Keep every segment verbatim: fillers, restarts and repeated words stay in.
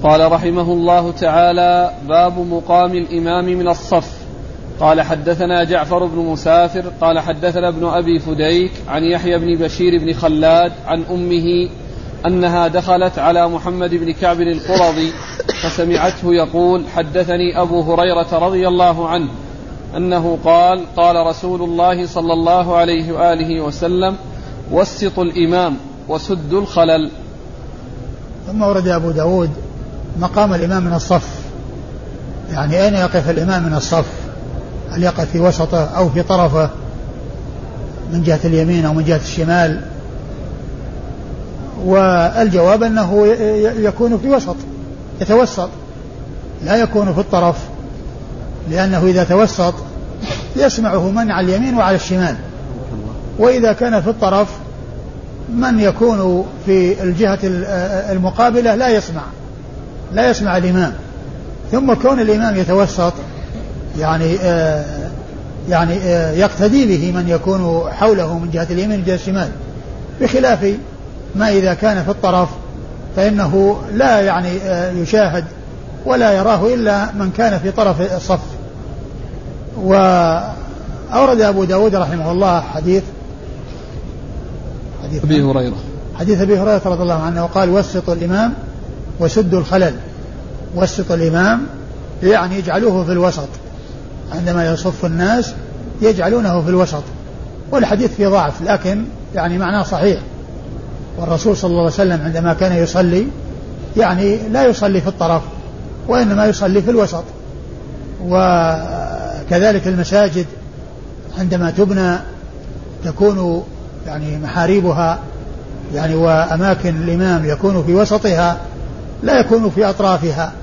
قال رحمه الله تعالى: باب مقام الإمام من الصف. قال حدثنا جعفر بن مسافر قال حدثنا ابن أبي فديك عن يحيى بن بشير بن خلاد عن أمه أنها دخلت على محمد بن كعب القرظي فسمعته يقول: حدثني أبو هريرة رضي الله عنه أنه قال: قال رسول الله صلى الله عليه وآله وسلم: وسطوا الإمام وسدوا الخلل. ثم ورد أبو داود مقام الإمام من الصف، يعني أين يقف الإمام من الصف؟ هل يقف في وسطه أو في طرفه من جهة اليمين أو من جهة الشمال؟ والجواب أنه يكون في وسط، يتوسط، لا يكون في الطرف، لأنه إذا توسط يسمعه من على اليمين وعلى الشمال، وإذا كان في الطرف من يكون في الجهة المقابلة لا يسمع لا يسمع الإمام. ثم كون الإمام يتوسط يعني آه يعني آه يقتدي به من يكون حوله من جهة اليمين وجهة الشمال، بخلاف ما إذا كان في الطرف فإنه لا يعني آه يشاهد ولا يراه إلا من كان في طرف الصف. وأورد أبو داود رحمه الله حديث حديث أبي هريرة حديث أبي هريرة رضي الله عنه وقال: وسطوا الإمام وسدوا الخلل. وسط الإمام يعني يجعلوه في الوسط، عندما يصف الناس يجعلونه في الوسط. والحديث فيه ضعف لكن يعني معناه صحيح، والرسول صلى الله عليه وسلم عندما كان يصلي يعني لا يصلي في الطرف وإنما يصلي في الوسط. وكذلك المساجد عندما تبنى تكون يعني محاريبها يعني وأماكن الإمام يكون في وسطها لا يكون في أطرافها.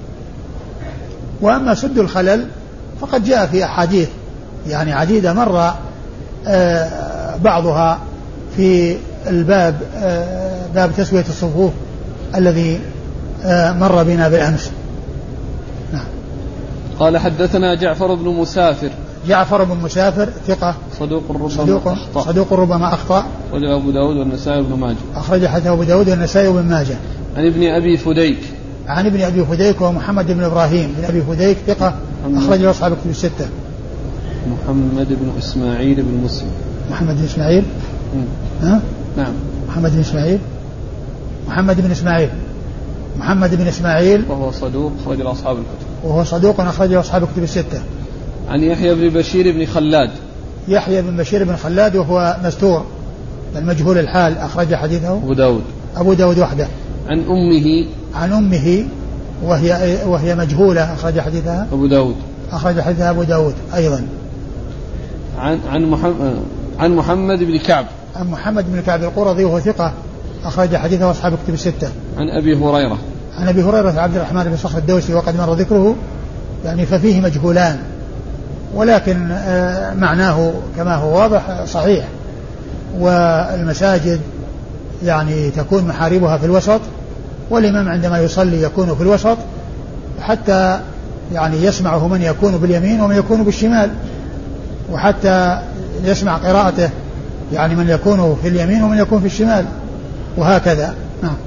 وأما سد الخلل فقد جاء في أحاديث يعني عديدة مر آه بعضها في الباب آه باب تسوية الصفوف الذي آه مر بنا بالأمس. نعم. قال حدثنا جعفر بن مسافر. جعفر بن مسافر ثقة صدوق ربما صدوق, أخطأ صدوق ربما أخطأ أخرج أبو داود والنسائي وابن ماجه أخرج حتى أبو داود والنسائي وابن ماجه. عن ابن أبي فديك عن ابن أبي فديك ومحمد بن إبراهيم بن أبي فديك ثقة أخرج له أصحاب الكتب الستة. محمد بن إسماعيل بن مسلم. محمد بن إسماعيل ها؟ نعم. محمد بن إسماعيل محمد بن إسماعيل محمد بن إسماعيل وهو صدوق أخرج له أصحاب الكتب وهو صدوق أخرج له أصحاب الكتب الستة. عن يحيى بن بشير بن خلاد. يحيى بن بشير بن خلاد وهو مستور المجهول الحال أخرج حديثه أبو داود أبو داود وحده. عن أمه عن أمه وهي وهي مجهولة أخرج حديثها أبو داود أخرج حديثها أبو داود أيضا. عن عن محمد عن محمد بن كعب عن محمد بن كعب القرظي وهو ثقة أخرج حديثه أصحاب الكتب الستة. عن أبي هريرة عن أبي هريرة عبد الرحمن بن صخر الدوسي وقد مر ذكره يعني ففيه مجهولان، ولكن معناه كما هو واضح صحيح. والمساجد يعني تكون محاربها في الوسط، والإمام عندما يصلي يكون في الوسط حتى يعني يسمعه من يكون باليمين ومن يكون بالشمال، وحتى يسمع قراءته يعني من يكون في اليمين ومن يكون في الشمال، وهكذا. نعم.